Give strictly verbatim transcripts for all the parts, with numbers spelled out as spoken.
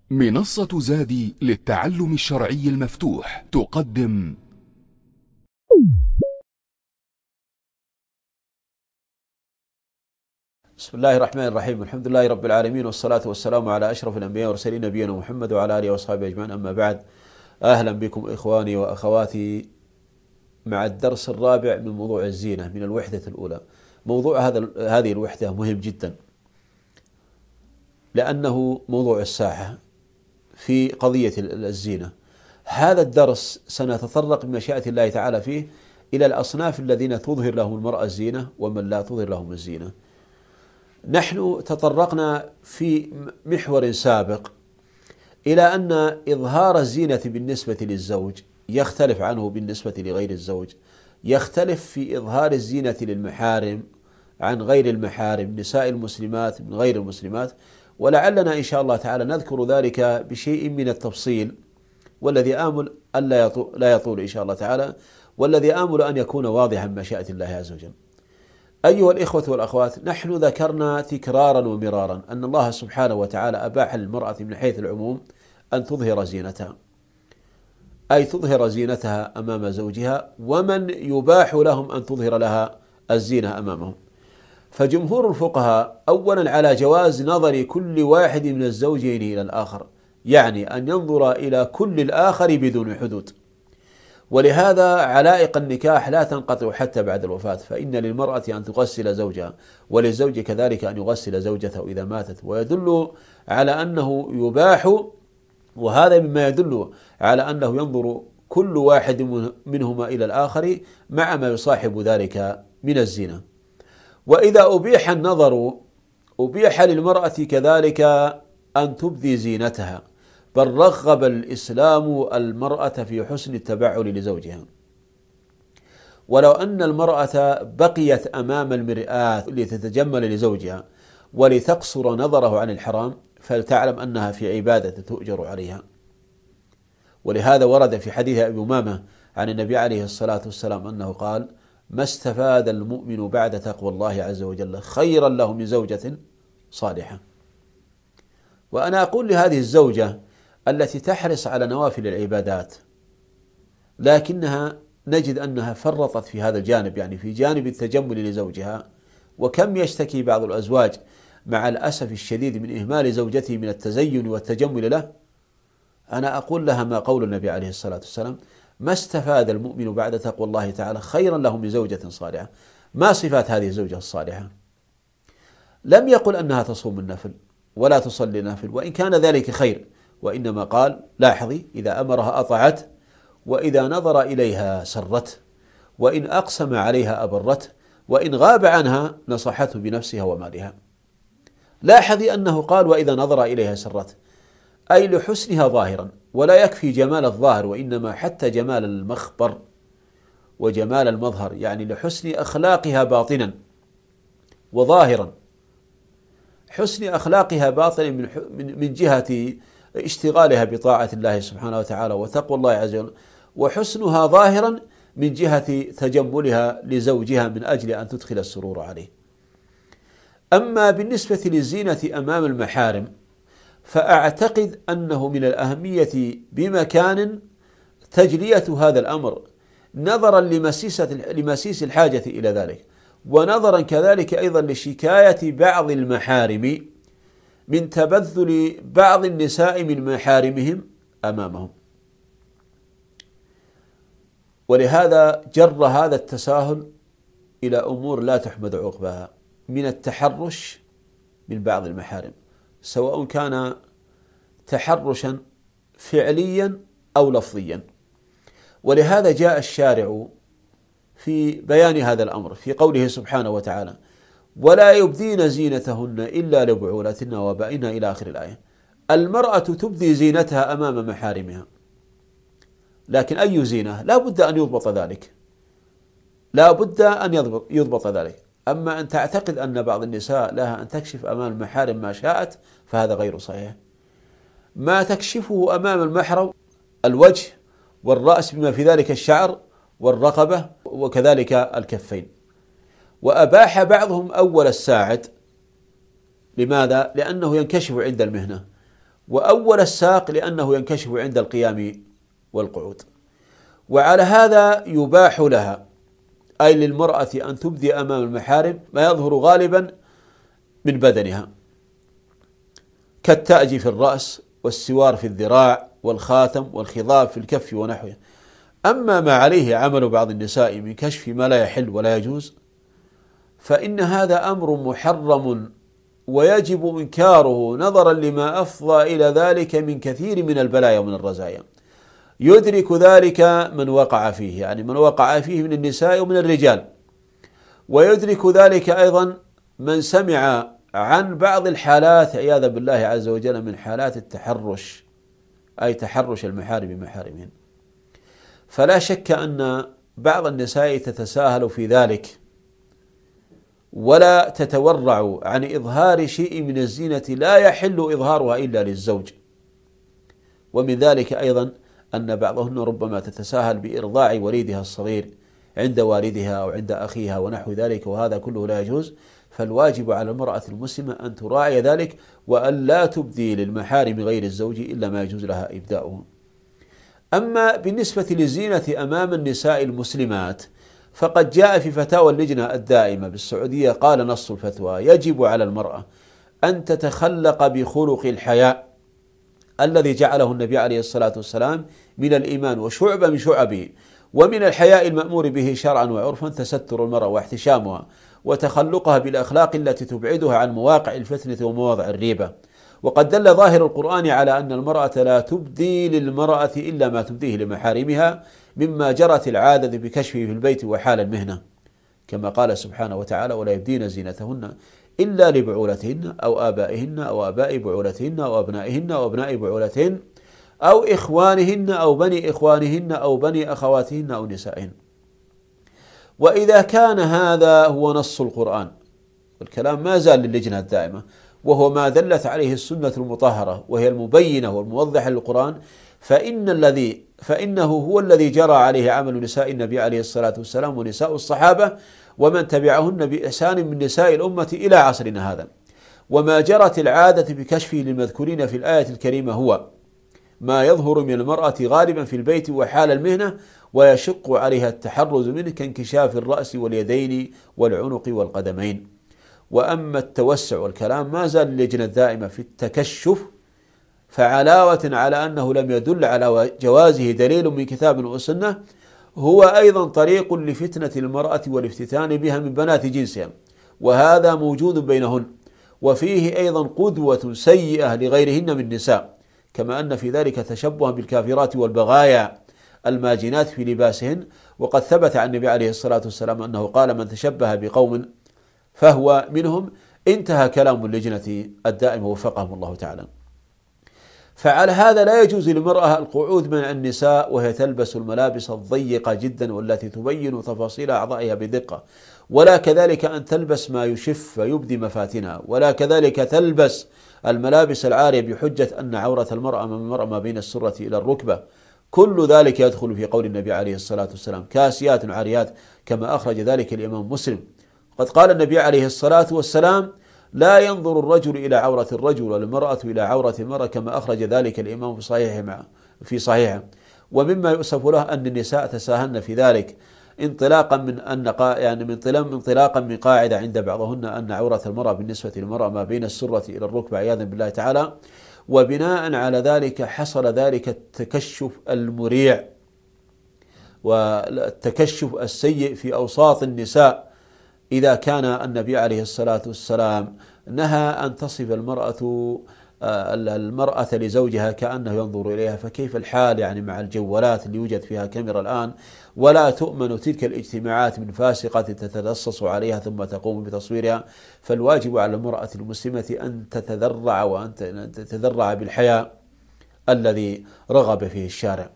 منصة زادي للتعلم الشرعي المفتوح تقدم بسم الله الرحمن الرحيم. الحمد لله رب العالمين، والصلاة والسلام على أشرف الأنبياء والمرسلين نبينا محمد وعلى آله وأصحابه أجمعين. أما بعد، أهلا بكم إخواني وأخواتي مع الدرس الرابع من موضوع الزينة من الوحدة الأولى. موضوع هذا هذه الوحدة مهم جدا، لأنه موضوع الساحة في قضية الزينة. هذا الدرس سنتطرق بمشيئة الله تعالى فيه إلى الأصناف الذين تظهر لهم المرأة الزينة ومن لا تظهر لهم الزينة. نحن تطرقنا في محور سابق إلى أن إظهار الزينة بالنسبة للزوج يختلف عنه بالنسبة لغير الزوج، يختلف في إظهار الزينة للمحارم عن غير المحارم، نساء المسلمات من غير المسلمات، ولعلنا إن شاء الله تعالى نذكر ذلك بشيء من التفصيل، والذي آمل أن لا يطول إن شاء الله تعالى، والذي آمل أن يكون واضحا مشيئة الله عز وجل. أيها الإخوة والأخوات، نحن ذكرنا تكرارا ومرارا أن الله سبحانه وتعالى أباح للمرأة من حيث العموم أن تظهر زينتها، أي تظهر زينتها أمام زوجها، ومن يباح لهم أن تظهر لها الزينة أمامهم. فجمهور الفقهاء أولا على جواز نظر كل واحد من الزوجين إلى الآخر، يعني أن ينظر إلى كل الآخر بدون حدود. ولهذا علائق النكاح لا تنقطع حتى بعد الوفاة، فإن للمرأة أن تغسل زوجها، وللزوج كذلك أن يغسل زوجته إذا ماتت، ويدل على أنه يباح، وهذا مما يدل على أنه ينظر كل واحد منهما إلى الآخر مع ما يصاحب ذلك من الزينة. وإذا أبيح النظر أبيح للمرأة كذلك أن تبدي زينتها، بل رغب الإسلام المرأة في حسن التبعل لزوجها. ولو أن المرأة بقيت أمام المرآة لتتجمل لزوجها ولتقصر نظره عن الحرام، فلتعلم أنها في عبادة تؤجر عليها. ولهذا ورد في حديث أبي أمامة عن النبي عليه الصلاة والسلام أنه قال: ما استفاد المؤمن بعد تقوى الله عز وجل خيرا له من زوجة صالحة. وأنا أقول لهذه الزوجة التي تحرص على نوافل العبادات، لكنها نجد أنها فرطت في هذا الجانب، يعني في جانب التجمل لزوجها. وكم يشتكي بعض الأزواج مع الأسف الشديد من إهمال زوجته من التزين والتجمل له. أنا أقول لها ما قول النبي عليه الصلاة والسلام: ما استفاد المؤمن بعد تقوى الله تعالى خيرا له من زوجة صالحة. ما صفات هذه الزوجة الصالحة؟ لم يقل أنها تصوم النفل ولا تصلي النفل، وإن كان ذلك خير، وإنما قال: لاحظي، إذا أمرها أطاعت، وإذا نظر إليها سرت، وإن أقسم عليها أبرت، وإن غاب عنها نصحته بنفسها ومالها. لاحظي أنه قال: وإذا نظر إليها سرت، أي لحسنها ظاهرا، ولا يكفي جمال الظاهر، وإنما حتى جمال المخبر وجمال المظهر، يعني لحسن أخلاقها باطنا وظاهرا. حسن أخلاقها باطنا من من جهة اشتغالها بطاعة الله سبحانه وتعالى وتقوى الله عز وجل، وحسنها ظاهرا من جهة تجملها لزوجها من أجل أن تدخل السرور عليه. أما بالنسبة للزينة أمام المحارم، فأعتقد أنه من الأهمية بمكان تجلية هذا الأمر، نظرا لمسيس الحاجة إلى ذلك، ونظرا كذلك أيضا لشكاية بعض المحارم من تبذل بعض النساء من محارمهم أمامهم. ولهذا جر هذا التساهل إلى أمور لا تحمد عقباها من التحرش من بعض المحارم، سواء كان تحرشا فعليا أو لفظيا. ولهذا جاء الشارع في بيان هذا الأمر في قوله سبحانه وتعالى: ولا يبدين زينتهن إلا لبعولتهن وآبائهن إلى آخر الآية. المرأة تبدي زينتها أمام محارمها، لكن أي زينة؟ لا بد أن يضبط ذلك، لا بد أن يضبط, يضبط ذلك. أما أن تعتقد أن بعض النساء لها أن تكشف أمام المحارم ما شاءت، فهذا غير صحيح. ما تكشفه أمام المحرم الوجه والرأس بما في ذلك الشعر والرقبة وكذلك الكفين. وأباح بعضهم أول الساعد، لماذا؟ لأنه ينكشف عند المهنة، وأول الساق لأنه ينكشف عند القيام والقعود. وعلى هذا يباح لها، أي للمرأة، أن تبدي أمام المحارم ما يظهر غالبا من بدنها كالتاج في الرأس والسوار في الذراع والخاتم والخضاب في الكف ونحوه. أما ما عليه عمل بعض النساء من كشف ما لا يحل ولا يجوز فإن هذا أمر محرم ويجب إنكاره نظرا لما أفضى إلى ذلك من كثير من البلايا ومن الرزايا، يدرك ذلك من وقع فيه، يعني من وقع فيه من النساء ومن الرجال، ويدرك ذلك أيضا من سمع عن بعض الحالات عياذا بالله عز وجل من حالات التحرش، أي تحرش المحارم بمحارمهن. فلا شك أن بعض النساء تتساهل في ذلك ولا تتورع عن إظهار شيء من الزينة لا يحل إظهارها إلا للزوج. ومن ذلك أيضا أن بعضهن ربما تتساهل بإرضاع وليدها الصغير عند والدها أو عند أخيها ونحو ذلك، وهذا كله لا يجوز. فالواجب على المرأة المسلمة أن تراعي ذلك وأن لا تبدي للمحارم غير الزوج إلا ما يجوز لها إبداؤه. أما بالنسبة للزينة أمام النساء المسلمات فقد جاء في فتاوى اللجنة الدائمة بالسعودية قال نص الفتوى: يجب على المرأة أن تتخلق بخلق الحياء الذي جعله النبي عليه الصلاة والسلام من الإيمان وشعبة من شعبه، ومن الحياء المأمور به شرعا وعرفا تستر المرأة واحتشامها وتخلقها بالأخلاق التي تبعدها عن مواقع الفتنة ومواضع الريبة. وقد دل ظاهر القرآن على أن المرأة لا تبدي للمرأة إلا ما تبديه لمحارمها مما جرت العادة بكشفه في البيت وحال المهنة، كما قال سبحانه وتعالى: ولا يبدين زينتهن إلا لبعولتهن أو آبائهن أو آباء بعولتهن أو أبنائهن أو أبناء بعولتهن أو إخوانهن أو بني إخوانهن أو بني أخواتهن أو نسائهن. وإذا كان هذا هو نص القرآن، الكلام ما زال للجنة الدائمة، وهو ما دلت عليه السنة المطهرة وهي المبينة والموضحة للقرآن، فإن الذي فإنه هو الذي جرى عليه عمل نساء النبي عليه الصلاة والسلام ونساء الصحابة ومن تبعهن بإحسان من نساء الأمة إلى عصرنا هذا. وما جرت العادة بكشفه للمذكورين في الآية الكريمة هو ما يظهر من المرأة غالبا في البيت وحال المهنة ويشق عليها التحرز منه كانكشاف الرأس واليدين والعنق والقدمين. وأما التوسع والكلام ما زال اللجنة الدائمة في التكشف، فعلاوة على أنه لم يدل على جوازه دليل من كتاب وسنة، هو أيضا طريق لفتنة المرأة والافتتان بها من بنات جنسها، وهذا موجود بينهن، وفيه أيضا قدوة سيئة لغيرهن من النساء، كما أن في ذلك تشبها بالكافرات والبغايا الماجنات في لباسهن. وقد ثبت عن النبي عليه الصلاة والسلام أنه قال: من تشبه بقوم فهو منهم. انتهى كلام اللجنة الدائمة وفقهم الله تعالى. فعلى هذا لا يجوز للمرأة القعود مع النساء وهي تلبس الملابس الضيقة جدا والتي تبين تفاصيل أعضائها بدقة، ولا كذلك أن تلبس ما يشف ويبدي مفاتنها، ولا كذلك تلبس الملابس العارية بحجة أن عورة المرأة من المرأة ما بين السرة إلى الركبة. كل ذلك يدخل في قول النبي عليه الصلاة والسلام: كاسيات عاريات، كما أخرج ذلك الإمام مسلم. قد قال النبي عليه الصلاة والسلام: لا ينظر الرجل إلى عورة الرجل والمرأة إلى عورة المرأة، كما أخرج ذلك الإمام في صحيحه في صحيحه. ومما يؤسف له أن النساء تساهلن في ذلك انطلاقا من أن يعني من انطلاقا من قاعدة عند بعضهن أن عورة المرأة بالنسبة للمرأة ما بين السرة إلى الركبة عياذا بالله تعالى، وبناء على ذلك حصل ذلك التكشف المريع والتكشف السيء في أوساط النساء، إذا كان النبي عليه الصلاة والسلام نهى أن تصف المرأة المرأة لزوجها كأنه ينظر إليها، فكيف الحال يعني مع الجوالات اللي يوجد فيها كاميرا الآن، ولا تؤمن تلك الاجتماعات من فاسقة تتلصص عليها ثم تقوم بتصويرها. فالواجب على المرأة المسلمة أن تتذرع وأن تتذرع بالحياء الذي رغب فيه الشارع.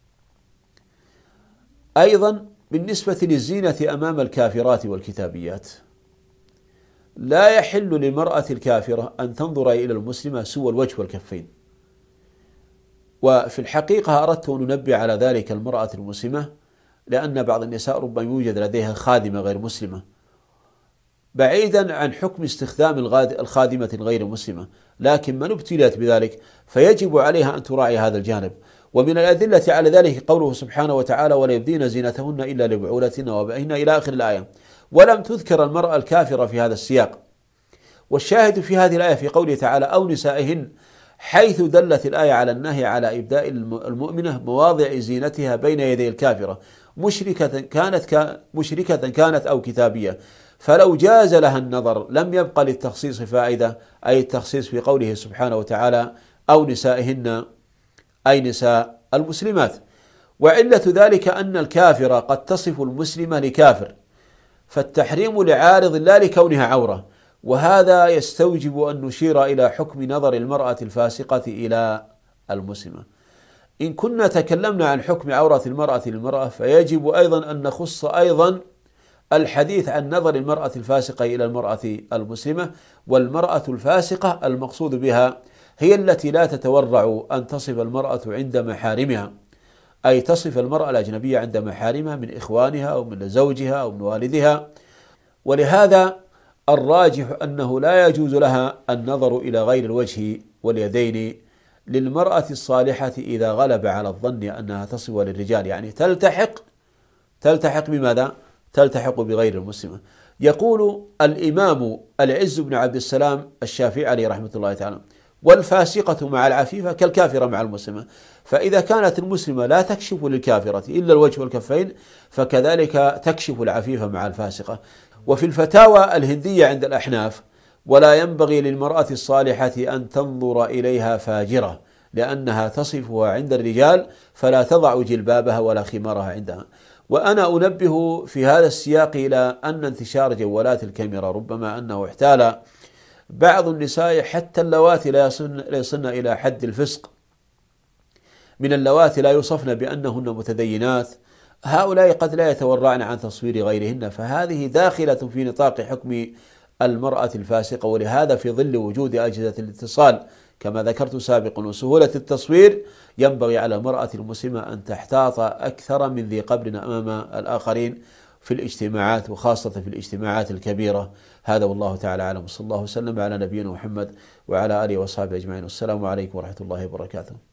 أيضا بالنسبة للزينة أمام الكافرات والكتابيات، لا يحل للمرأة الكافرة أن تنظر إلى المسلمة سوى الوجه والكفين. وفي الحقيقة أردت أن ننبه على ذلك المرأة المسلمة، لأن بعض النساء ربما يوجد لديها خادمة غير مسلمة، بعيدا عن حكم استخدام الخادمة غير مسلمة، لكن من ابتليت بذلك فيجب عليها أن تراعي هذا الجانب. ومن الأدلة على ذلك قوله سبحانه وتعالى: ولا يبدين زينتهن إلا لبعولتهن وآبائهن إلى آخر الآية، ولم تذكر المرأة الكافرة في هذا السياق. والشاهد في هذه الآية في قوله تعالى: أو نسائهن، حيث دلت الآية على النهي على إبداء المؤمنة مواضع زينتها بين يدي الكافرة، مشركة كانت مشركة كانت أو كتابية، فلو جاز لها النظر لم يبقى للتخصيص فائدة، أي التخصيص في قوله سبحانه وتعالى: أو نسائهن، أي نساء المسلمات. وعلة ذلك أن الكافر قد تصف المسلمة لكافر، فالتحريم لعارض لا لكونها عورة، وهذا يستوجب أن نشير إلى حكم نظر المرأة الفاسقة إلى المسلمة. إن كنا تكلمنا عن حكم عورة المرأة للمرأة، فيجب أيضا أن نخص أيضا الحديث عن نظر المرأة الفاسقة إلى المرأة المسلمة. والمرأة الفاسقة المقصود بها هي التي لا تتورع أن تصف المرأة عند محارمها، أي تصف المرأة الأجنبية عند محارمها من إخوانها أو من زوجها أو من والدها. ولهذا الراجح أنه لا يجوز لها النظر إلى غير الوجه واليدين للمرأة الصالحة إذا غلب على الظن أنها تصف للرجال، يعني تلتحق تلتحق بماذا؟ تلتحق بغير المسلمة. يقول الإمام العز بن عبد السلام الشافعي عليه رحمة الله تعالى: والفاسقة مع العفيفة كالكافرة مع المسلمة. فإذا كانت المسلمة لا تكشف للكافرة إلا الوجه والكفين، فكذلك تكشف العفيفة مع الفاسقة. وفي الفتاوى الهندية عند الأحناف: ولا ينبغي للمرأة الصالحة أن تنظر إليها فاجرة، لأنها تصفها عند الرجال فلا تضع جلبابها ولا خمارها عندها. وأنا أنبه في هذا السياق إلى أن انتشار جوالات الكاميرا ربما أنه احتال بعض النساء حتى اللواتي لا يصلن إلى حد الفسق، من اللواتي لا يوصفن بأنهن متدينات، هؤلاء قد لا يتورعن عن تصوير غيرهن، فهذه داخلة في نطاق حكم المرأة الفاسقة. ولهذا في ظل وجود أجهزة الاتصال كما ذكرت سابقا وسهولة التصوير، ينبغي على المرأة المسلمة أن تحتاط أكثر من ذي قبل أمام الآخرين في الاجتماعات، وخاصة في الاجتماعات الكبيرة. هذا والله تعالى أعلم، صلى الله وسلم على نبينا محمد وعلى آله وصحبه أجمعين، والسلام عليكم ورحمة الله وبركاته.